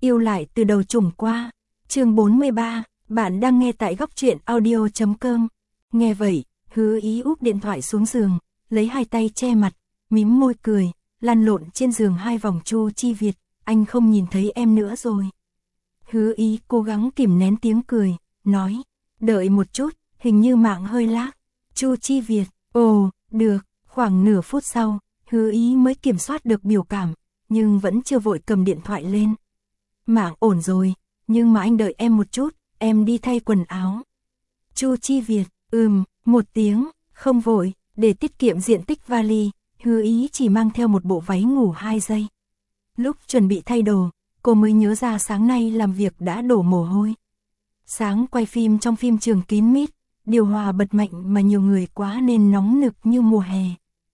Yêu lại từ đầu trùng qua. Chương 43, bạn đang nghe tại góc truyện audio.com. Nghe vậy, Hứa Ý úp điện thoại xuống giường, lấy hai tay che mặt, mím môi cười, lăn lộn trên giường hai vòng. Chu Chi Việt, anh không nhìn thấy em nữa rồi. Hứa Ý cố gắng kìm nén tiếng cười, nói, đợi một chút, hình như mạng hơi lag. Chu Chi Việt, ồ, được. Khoảng nửa phút sau, Hứa Ý mới kiểm soát được biểu cảm, nhưng vẫn chưa vội cầm điện thoại lên. Mạng ổn rồi, nhưng mà anh đợi em một chút, em đi thay quần áo. Chu Chi Việt, một tiếng, không vội, để tiết kiệm diện tích vali, Hứa Ý chỉ mang theo một bộ váy ngủ 2 giây. Lúc chuẩn bị thay đồ, cô mới nhớ ra sáng nay làm việc đã đổ mồ hôi. Sáng quay phim trong phim trường kín mít, điều hòa bật mạnh mà nhiều người quá nên nóng nực như mùa hè.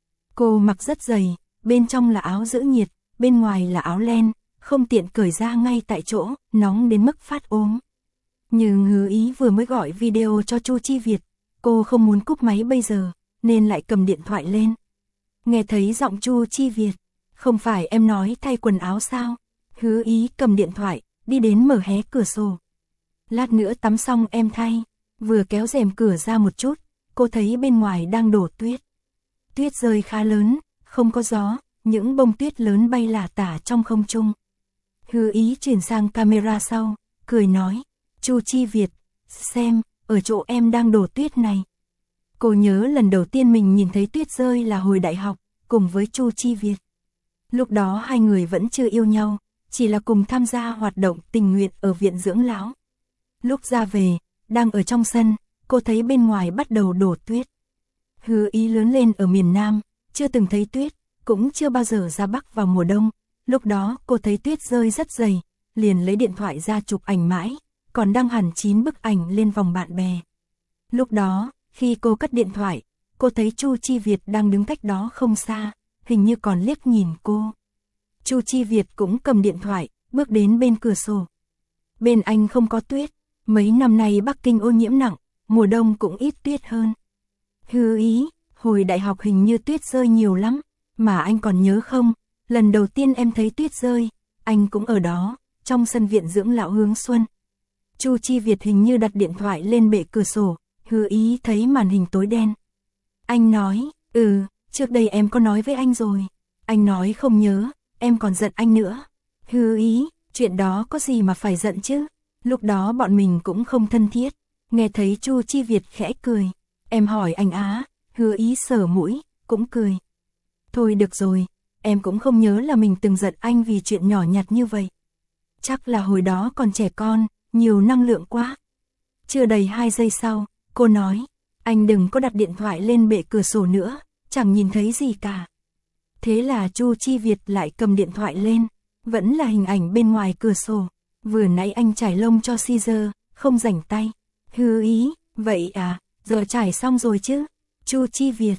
Cô mặc rất dày, bên trong là áo giữ nhiệt, bên ngoài là áo len, không tiện cởi ra ngay tại chỗ, nóng đến mức phát ốm. Nhưng Hứa Ý vừa mới gọi video cho Chu Chi Việt, cô không muốn cúp máy bây giờ, nên lại cầm điện thoại lên. Nghe thấy giọng Chu Chi Việt, không phải em nói thay quần áo sao? Hứa Ý cầm điện thoại, đi đến mở hé cửa sổ. Lát nữa tắm xong em thay. Vừa kéo rèm cửa ra một chút, cô thấy bên ngoài đang đổ tuyết. Tuyết rơi khá lớn, không có gió, những bông tuyết lớn bay lả tả trong không trung. Hứa Ý chuyển sang camera sau, cười nói, Chu Chi Việt, xem, ở chỗ em đang đổ tuyết này. Cô nhớ lần đầu tiên mình nhìn thấy tuyết rơi là hồi đại học, cùng với Chu Chi Việt. Lúc đó hai người vẫn chưa yêu nhau, chỉ là cùng tham gia hoạt động tình nguyện ở viện dưỡng lão. Lúc ra về, đang ở trong sân, cô thấy bên ngoài bắt đầu đổ tuyết. Hứa Ý lớn lên ở miền Nam, chưa từng thấy tuyết, cũng chưa bao giờ ra Bắc vào mùa đông. Lúc đó cô thấy tuyết rơi rất dày, liền lấy điện thoại ra chụp ảnh mãi, còn đăng hẳn 9 bức ảnh lên vòng bạn bè. Lúc đó, khi cô cất điện thoại, cô thấy Chu Chi Việt đang đứng cách đó không xa, hình như còn liếc nhìn cô. Chu Chi Việt cũng cầm điện thoại, bước đến bên cửa sổ. Bên anh không có tuyết, mấy năm nay Bắc Kinh ô nhiễm nặng, mùa đông cũng ít tuyết hơn. Hứa Ý, hồi đại học hình như tuyết rơi nhiều lắm, mà anh còn nhớ không, lần đầu tiên em thấy tuyết rơi, anh cũng ở đó, trong sân viện dưỡng lão Hướng Xuân. Chu Chi Việt hình như đặt điện thoại lên bệ cửa sổ, Hứa Ý thấy màn hình tối đen. Anh nói, trước đây em có nói với anh rồi. Anh nói không nhớ, em còn giận anh nữa. Hứa Ý, chuyện đó có gì mà phải giận chứ, lúc đó bọn mình cũng không thân thiết. Nghe thấy Chu Chi Việt khẽ cười, em hỏi anh á, Hứa Ý sờ mũi, cũng cười. Thôi được rồi, em cũng không nhớ là mình từng giận anh vì chuyện nhỏ nhặt như vậy. Chắc là hồi đó còn trẻ con, nhiều năng lượng quá. Chưa đầy 2 giây sau, cô nói, anh đừng có đặt điện thoại lên bệ cửa sổ nữa, chẳng nhìn thấy gì cả. Thế là Chu Chi Việt lại cầm điện thoại lên, vẫn là hình ảnh bên ngoài cửa sổ. Vừa nãy anh trải lông cho Caesar, không rảnh tay. Hứa Ý, vậy à, giờ trải xong rồi chứ? Chu Chi Việt,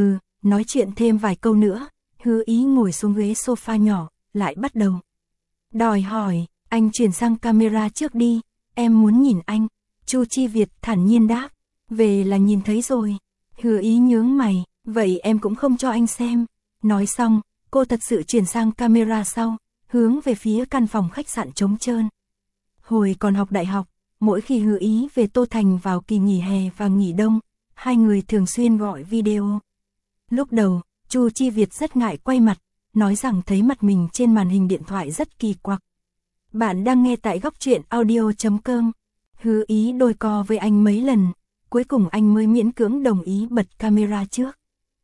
nói chuyện thêm vài câu nữa. Hứa Ý ngồi xuống ghế sofa nhỏ, lại bắt đầu. Đòi hỏi, anh chuyển sang camera trước đi, em muốn nhìn anh. Chu Chi Việt thản nhiên đáp, về là nhìn thấy rồi. Hứa Ý nhướng mày, vậy em cũng không cho anh xem. Nói xong, cô thật sự chuyển sang camera sau, hướng về phía căn phòng khách sạn trống trơn. Hồi còn học đại học, mỗi khi Hứa Ý về Tô Thành vào kỳ nghỉ hè và nghỉ đông, hai người thường xuyên gọi video. Lúc đầu, Chu Chi Việt rất ngại quay mặt, nói rằng thấy mặt mình trên màn hình điện thoại rất kỳ quặc. Bạn đang nghe tại góc truyện audio.com. Hứa Ý đôi co với anh mấy lần, cuối cùng anh mới miễn cưỡng đồng ý bật camera trước.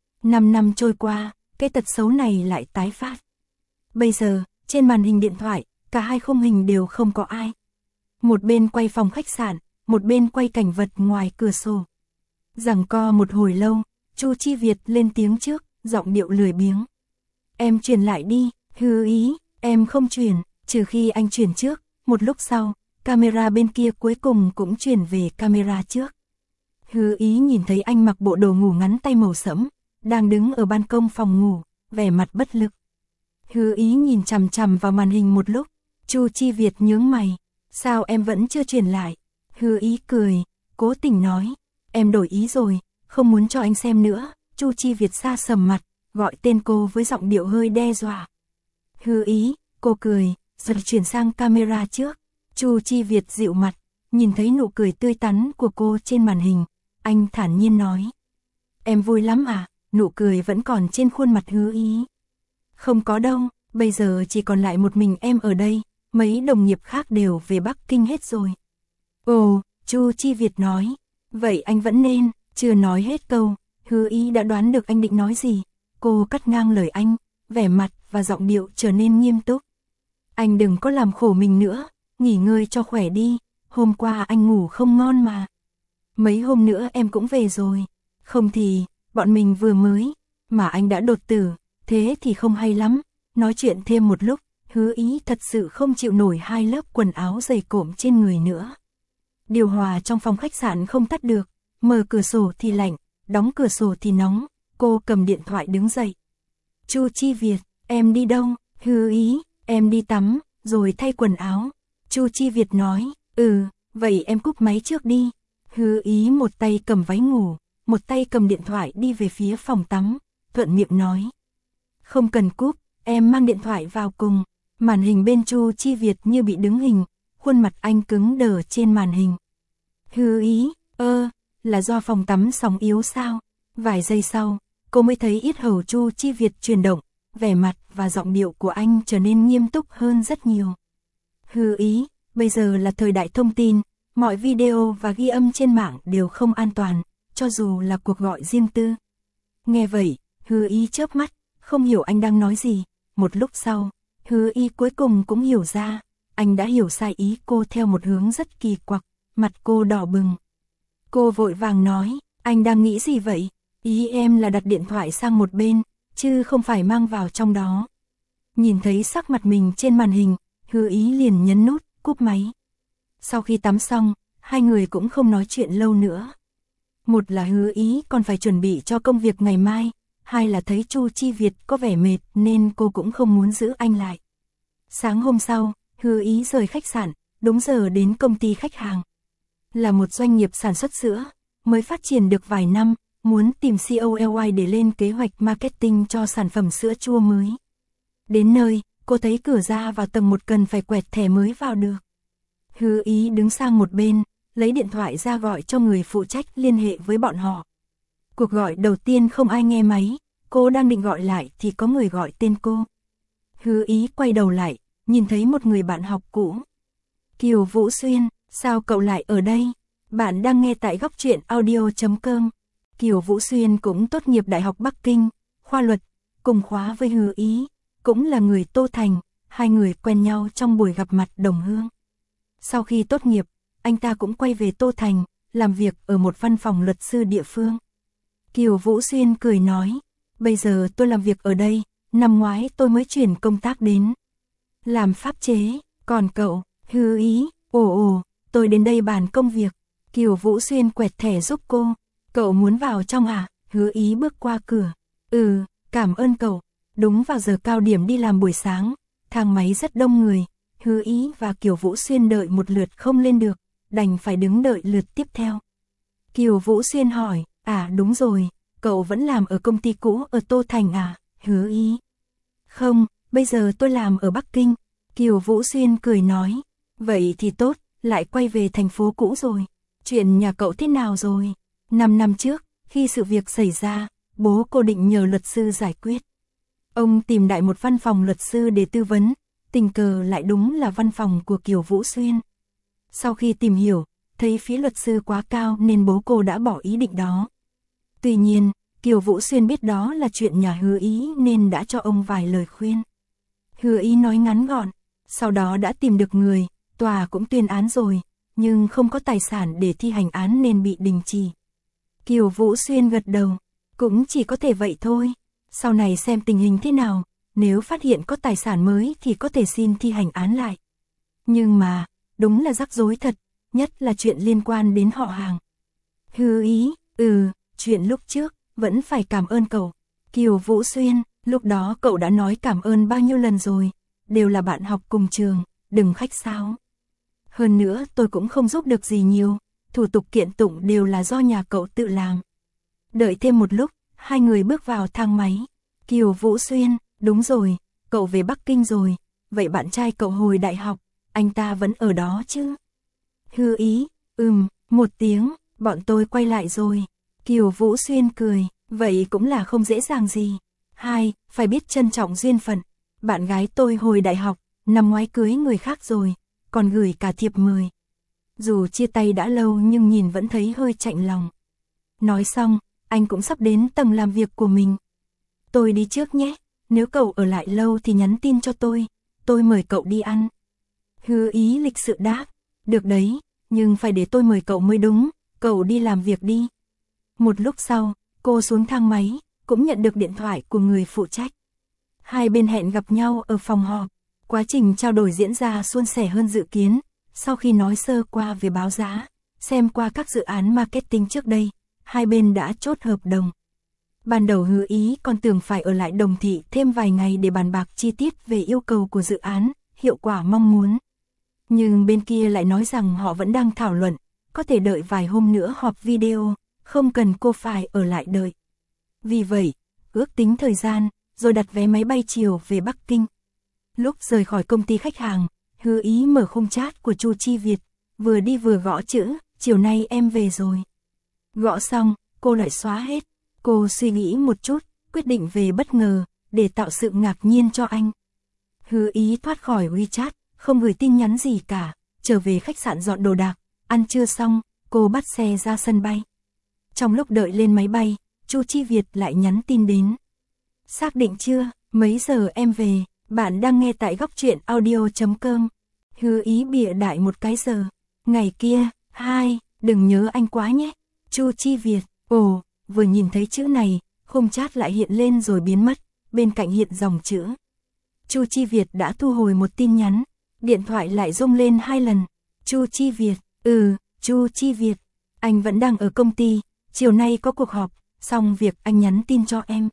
5 năm trôi qua, cái tật xấu này lại tái phát. Bây giờ, trên màn hình điện thoại, cả hai khung hình đều không có ai. Một bên quay phòng khách sạn, một bên quay cảnh vật ngoài cửa sổ. Giằng co một hồi lâu, Chu Chi Việt lên tiếng trước, giọng điệu lười biếng. Em chuyển lại đi. Hứa Ý, em không chuyển, trừ khi anh chuyển trước. Một lúc sau, camera bên kia cuối cùng cũng chuyển về camera trước. Hứa Ý nhìn thấy anh mặc bộ đồ ngủ ngắn tay màu sẫm, đang đứng ở ban công phòng ngủ, vẻ mặt bất lực. Hứa Ý nhìn chằm chằm vào màn hình một lúc, Chu Chi Việt nhướng mày, sao em vẫn chưa chuyển lại? Hứa Ý cười, cố tình nói, em đổi ý rồi, không muốn cho anh xem nữa. Chu Chi Việt sa sầm mặt, gọi tên cô với giọng điệu hơi đe dọa. Hứa Ý, cô cười, rồi chuyển sang camera trước. Chu Chi Việt dịu mặt, nhìn thấy nụ cười tươi tắn của cô trên màn hình, anh thản nhiên nói. Em vui lắm à? Nụ cười vẫn còn trên khuôn mặt Hứa Ý. Không có đâu, bây giờ chỉ còn lại một mình em ở đây, mấy đồng nghiệp khác đều về Bắc Kinh hết rồi. Ồ, Chu Chi Việt nói, vậy anh vẫn nên, chưa nói hết câu, Hứa Ý đã đoán được anh định nói gì. Cô cắt ngang lời anh, vẻ mặt và giọng điệu trở nên nghiêm túc. Anh đừng có làm khổ mình nữa, nghỉ ngơi cho khỏe đi, hôm qua anh ngủ không ngon mà. Mấy hôm nữa em cũng về rồi, không thì, bọn mình vừa mới, mà anh đã đột tử, thế thì không hay lắm. Nói chuyện thêm một lúc, Hứa Ý thật sự không chịu nổi hai lớp quần áo dày cộm trên người nữa. Điều hòa trong phòng khách sạn không tắt được, mở cửa sổ thì lạnh, đóng cửa sổ thì nóng, cô cầm điện thoại đứng dậy. Chu Chi Việt, em đi đâu? Hứa Ý, em đi tắm, rồi thay quần áo. Chu Chi Việt nói, vậy em cúp máy trước đi. Hứa Ý một tay cầm váy ngủ, một tay cầm điện thoại đi về phía phòng tắm, thuận miệng nói. Không cần cúp, em mang điện thoại vào cùng. Màn hình bên Chu Chi Việt như bị đứng hình, khuôn mặt anh cứng đờ trên màn hình. Hứa Ý, là do phòng tắm sóng yếu sao? Vài giây sau, cô mới thấy yết hầu Chu Chi Việt chuyển động, vẻ mặt và giọng điệu của anh trở nên nghiêm túc hơn rất nhiều. Hứa Ý, bây giờ là thời đại thông tin, mọi video và ghi âm trên mạng đều không an toàn, cho dù là cuộc gọi riêng tư. Nghe vậy, Hứa Ý chớp mắt, không hiểu anh đang nói gì. Một lúc sau, Hứa Ý cuối cùng cũng hiểu ra, anh đã hiểu sai ý cô theo một hướng rất kỳ quặc, mặt cô đỏ bừng. Cô vội vàng nói, anh đang nghĩ gì vậy? Ý em là đặt điện thoại sang một bên, chứ không phải mang vào trong đó. Nhìn thấy sắc mặt mình trên màn hình, Hứa Ý liền nhấn nút, cúp máy. Sau khi tắm xong, hai người cũng không nói chuyện lâu nữa. Một là Hứa Ý còn phải chuẩn bị cho công việc ngày mai, hai là thấy Chu Chi Việt có vẻ mệt nên cô cũng không muốn giữ anh lại. Sáng hôm sau, Hứa Ý rời khách sạn, đúng giờ đến công ty khách hàng. Là một doanh nghiệp sản xuất sữa, mới phát triển được vài năm, muốn tìm COLY để lên kế hoạch marketing cho sản phẩm sữa chua mới. Đến nơi, cô thấy cửa ra vào tầng 1 cần phải quẹt thẻ mới vào được. Hứa Ý đứng sang một bên, lấy điện thoại ra gọi cho người phụ trách liên hệ với bọn họ. Cuộc gọi đầu tiên không ai nghe máy, cô đang định gọi lại thì có người gọi tên cô. Hứa Ý quay đầu lại, nhìn thấy một người bạn học cũ. Kiều Vũ Xuyên, sao cậu lại ở đây? Bạn đang nghe tại Góc Truyện Audio.com. Kiều Vũ Xuyên cũng tốt nghiệp Đại học Bắc Kinh, khoa luật, cùng khóa với Hứa Ý, cũng là người Tô Thành, hai người quen nhau trong buổi gặp mặt đồng hương. Sau khi tốt nghiệp, anh ta cũng quay về Tô Thành, làm việc ở một văn phòng luật sư địa phương. Kiều Vũ Xuyên cười nói, bây giờ tôi làm việc ở đây, năm ngoái tôi mới chuyển công tác đến làm pháp chế, còn cậu? Hứa Ý, tôi đến đây bàn công việc. Kiều Vũ Xuyên quẹt thẻ giúp cô. Cậu muốn vào trong à? Hứa Ý bước qua cửa. Cảm ơn cậu. Đúng vào giờ cao điểm đi làm buổi sáng, thang máy rất đông người. Hứa Ý và Kiều Vũ Xuyên đợi một lượt không lên được, đành phải đứng đợi lượt tiếp theo. Kiều Vũ Xuyên hỏi, đúng rồi, cậu vẫn làm ở công ty cũ ở Tô Thành à? Hứa Ý, không, bây giờ tôi làm ở Bắc Kinh. Kiều Vũ Xuyên cười nói, vậy thì tốt, lại quay về thành phố cũ rồi. Chuyện nhà cậu thế nào rồi? 5 năm trước, khi sự việc xảy ra, bố cô định nhờ luật sư giải quyết. Ông tìm đại một văn phòng luật sư để tư vấn, tình cờ lại đúng là văn phòng của Kiều Vũ Xuyên. Sau khi tìm hiểu, thấy phí luật sư quá cao nên bố cô đã bỏ ý định đó. Tuy nhiên, Kiều Vũ Xuyên biết đó là chuyện nhà Hứa Ý nên đã cho ông vài lời khuyên. Hứa Ý nói ngắn gọn, sau đó đã tìm được người, tòa cũng tuyên án rồi, nhưng không có tài sản để thi hành án nên bị đình chỉ. Kiều Vũ Xuyên gật đầu, cũng chỉ có thể vậy thôi, sau này xem tình hình thế nào, nếu phát hiện có tài sản mới thì có thể xin thi hành án lại. Nhưng mà, đúng là rắc rối thật, nhất là chuyện liên quan đến họ hàng. Hứa Ý, chuyện lúc trước, vẫn phải cảm ơn cậu. Kiều Vũ Xuyên, lúc đó cậu đã nói cảm ơn bao nhiêu lần rồi, đều là bạn học cùng trường, đừng khách sáo. Hơn nữa tôi cũng không giúp được gì nhiều, thủ tục kiện tụng đều là do nhà cậu tự làm. Đợi thêm một lúc, hai người bước vào thang máy. Kiều Vũ Xuyên, đúng rồi, cậu về Bắc Kinh rồi, vậy bạn trai cậu hồi đại học, anh ta vẫn ở đó chứ? Hư Ý, một tiếng, bọn tôi quay lại rồi. Kiều Vũ Xuyên cười, vậy cũng là không dễ dàng gì. 2, phải biết trân trọng duyên phận. Bạn gái tôi hồi đại học, năm ngoái cưới người khác rồi, còn gửi cả thiệp mời. Dù chia tay đã lâu nhưng nhìn vẫn thấy hơi chạnh lòng. Nói xong, anh cũng sắp đến tầng làm việc của mình. Tôi đi trước nhé, nếu cậu ở lại lâu thì nhắn tin cho tôi mời cậu đi ăn. Hư Ý lịch sự đáp, được đấy, nhưng phải để tôi mời cậu mới đúng, cậu đi làm việc đi. Một lúc sau, cô xuống thang máy, cũng nhận được điện thoại của người phụ trách. Hai bên hẹn gặp nhau ở phòng họp, quá trình trao đổi diễn ra suôn sẻ hơn dự kiến. Sau khi nói sơ qua về báo giá, xem qua các dự án marketing trước đây, hai bên đã chốt hợp đồng. Ban đầu Hư Ý còn tưởng phải ở lại Đồng Thị thêm vài ngày để bàn bạc chi tiết về yêu cầu của dự án, hiệu quả mong muốn. Nhưng bên kia lại nói rằng họ vẫn đang thảo luận, có thể đợi vài hôm nữa họp video, không cần cô phải ở lại đợi. Vì vậy, ước tính thời gian, rồi đặt vé máy bay chiều về Bắc Kinh. Lúc rời khỏi công ty khách hàng, Hư Ý mở khung chat của Chu Chi Việt, vừa đi vừa gõ chữ, chiều nay em về rồi. Gõ xong, cô lại xóa hết. Cô suy nghĩ một chút, quyết định về bất ngờ, để tạo sự ngạc nhiên cho anh. Hư Ý thoát khỏi WeChat, không gửi tin nhắn gì cả, trở về khách sạn dọn đồ đạc, ăn trưa xong, cô bắt xe ra sân bay. Trong lúc đợi lên máy bay, Chu Chi Việt lại nhắn tin đến. Xác định chưa, mấy giờ em về, bạn đang nghe tại góc truyện audio.com. Hư Ý bịa đại một cái giờ. Ngày kia, 2, đừng nhớ anh quá nhé. Chu Chi Việt, ồ, vừa nhìn thấy chữ này, khung chat lại hiện lên rồi biến mất, bên cạnh hiện dòng chữ. Chu Chi Việt đã thu hồi một tin nhắn, điện thoại lại rung lên 2 lần. Chu Chi Việt, Chu Chi Việt, anh vẫn đang ở công ty, chiều nay có cuộc họp, xong việc anh nhắn tin cho em.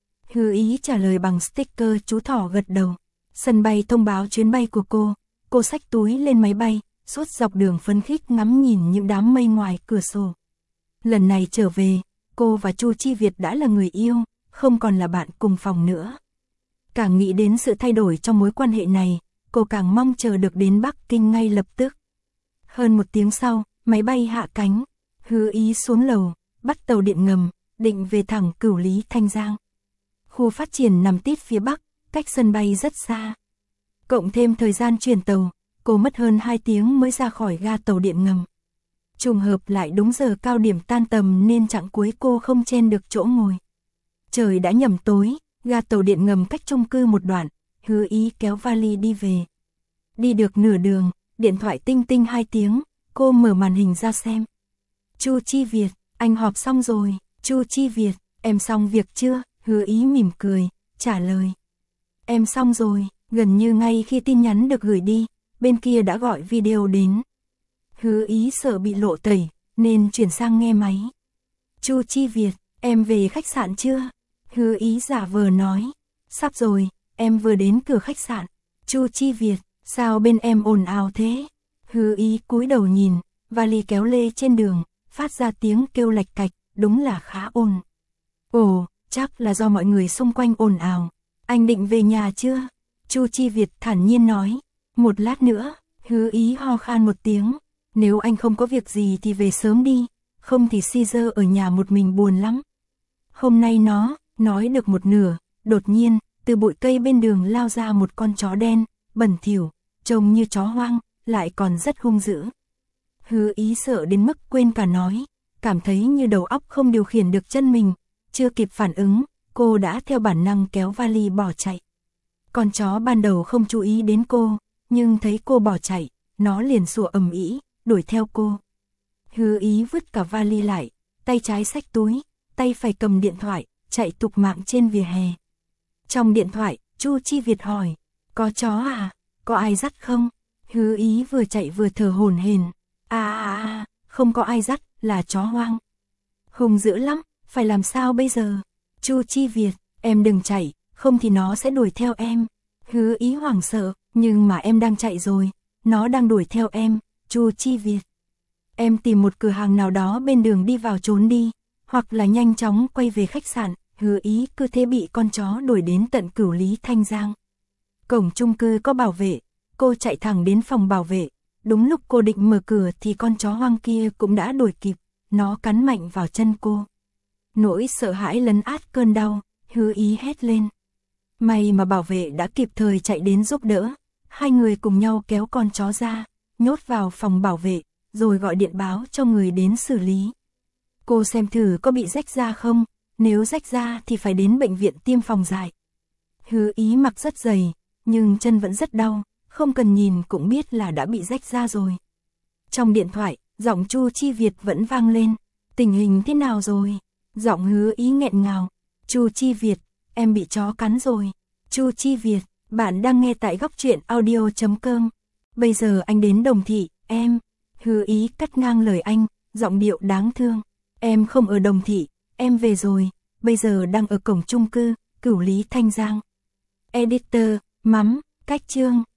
Hư Ý trả lời bằng sticker chú thỏ gật đầu. Sân bay thông báo chuyến bay của cô xách túi lên máy bay, suốt dọc đường phấn khích ngắm nhìn những đám mây ngoài cửa sổ. Lần này trở về, cô và Chu Chi Việt đã là người yêu, không còn là bạn cùng phòng nữa. Càng nghĩ đến sự thay đổi trong mối quan hệ này, cô càng mong chờ được đến Bắc Kinh ngay lập tức. Hơn 1 tiếng sau, máy bay hạ cánh, Hư Ý xuống lầu, bắt tàu điện ngầm, định về thẳng Cửu Lý Thanh Giang. Khu phát triển nằm tít phía Bắc, cách sân bay rất xa. Cộng thêm thời gian chuyển tàu, cô mất hơn 2 tiếng mới ra khỏi ga tàu điện ngầm. Trùng hợp lại đúng giờ cao điểm tan tầm nên chặng cuối cô không chen được chỗ ngồi. Trời đã nhầm tối, ga tàu điện ngầm cách chung cư một đoạn, Hư Ý kéo vali đi về. Đi được nửa đường, điện thoại tinh tinh 2 tiếng, cô mở màn hình ra xem. Chu Chi Việt, anh họp xong rồi. Chu Chi Việt, em xong việc chưa? Hư Ý mỉm cười, trả lời. Em xong rồi, gần như ngay khi tin nhắn được gửi đi, bên kia đã gọi video đến. Hư Ý sợ bị lộ tẩy, nên chuyển sang nghe máy. Chu Chi Việt, em về khách sạn chưa? Hư Ý giả vờ nói. Sắp rồi, em vừa đến cửa khách sạn. Chu Chi Việt, sao bên em ồn ào thế? Hư Ý cúi đầu nhìn, vali kéo lê trên đường, phát ra tiếng kêu lạch cạch, đúng là khá ồn. Ồ, chắc là do mọi người xung quanh ồn ào. Anh định về nhà chưa? Chu Chi Việt thản nhiên nói. Một lát nữa. Hư Ý ho khan một tiếng. Nếu anh không có việc gì thì về sớm đi, không thì Caesar ở nhà một mình buồn lắm. Hôm nay nó, nói được một nửa, đột nhiên, từ bụi cây bên đường lao ra một con chó đen, bẩn thỉu, trông như chó hoang, lại còn rất hung dữ. Hư Ý sợ đến mức quên cả nói, cảm thấy như đầu óc không điều khiển được chân mình, chưa kịp phản ứng, cô đã theo bản năng kéo vali bỏ chạy. Con chó ban đầu không chú ý đến cô, nhưng thấy cô bỏ chạy, nó liền sủa ầm ĩ, đuổi theo cô. Hư Ý vứt cả vali lại, tay trái xách túi, tay phải cầm điện thoại, chạy tục mạng trên vỉa hè. Trong điện thoại, Chu Chi Việt hỏi, có chó à, có ai dắt không? Hư Ý vừa chạy vừa thở hổn hển, không có ai dắt, là chó hoang. Hung dữ lắm, phải làm sao bây giờ? Chu Chi Việt, em đừng chạy, không thì nó sẽ đuổi theo em. Hư Ý hoảng sợ, nhưng mà em đang chạy rồi, nó đang đuổi theo em. Chu Chi Việt, em tìm một cửa hàng nào đó bên đường đi vào trốn đi, hoặc là nhanh chóng quay về khách sạn. Hư Ý cứ thế bị con chó đuổi đến tận Cửu Lý Thanh Giang. Cổng chung cư có bảo vệ, cô chạy thẳng đến phòng bảo vệ. Đúng lúc cô định mở cửa thì con chó hoang kia cũng đã đuổi kịp, nó cắn mạnh vào chân cô. Nỗi sợ hãi lấn át cơn đau, Hứa Ý hét lên. May mà bảo vệ đã kịp thời chạy đến giúp đỡ, hai người cùng nhau kéo con chó ra, nhốt vào phòng bảo vệ, rồi gọi điện báo cho người đến xử lý. Cô xem thử có bị rách da không, nếu rách da thì phải đến bệnh viện tiêm phòng dại. Hứa Ý mặc rất dày, nhưng chân vẫn rất đau, không cần nhìn cũng biết là đã bị rách da rồi. Trong điện thoại, giọng Chu Chi Việt vẫn vang lên. Tình hình thế nào rồi? Giọng Hứa Ý nghẹn ngào. Chu Chi Việt, em bị chó cắn rồi. Chu Chi Việt, bạn đang nghe tại góc truyện audio.com. Bây giờ anh đến Đồng Thị, em. Hứa Ý cắt ngang lời anh, giọng điệu đáng thương. Em không ở Đồng Thị, em về rồi, bây giờ đang ở cổng chung cư, Cửu Lý Thanh Giang. Editor, mắm, cách chương.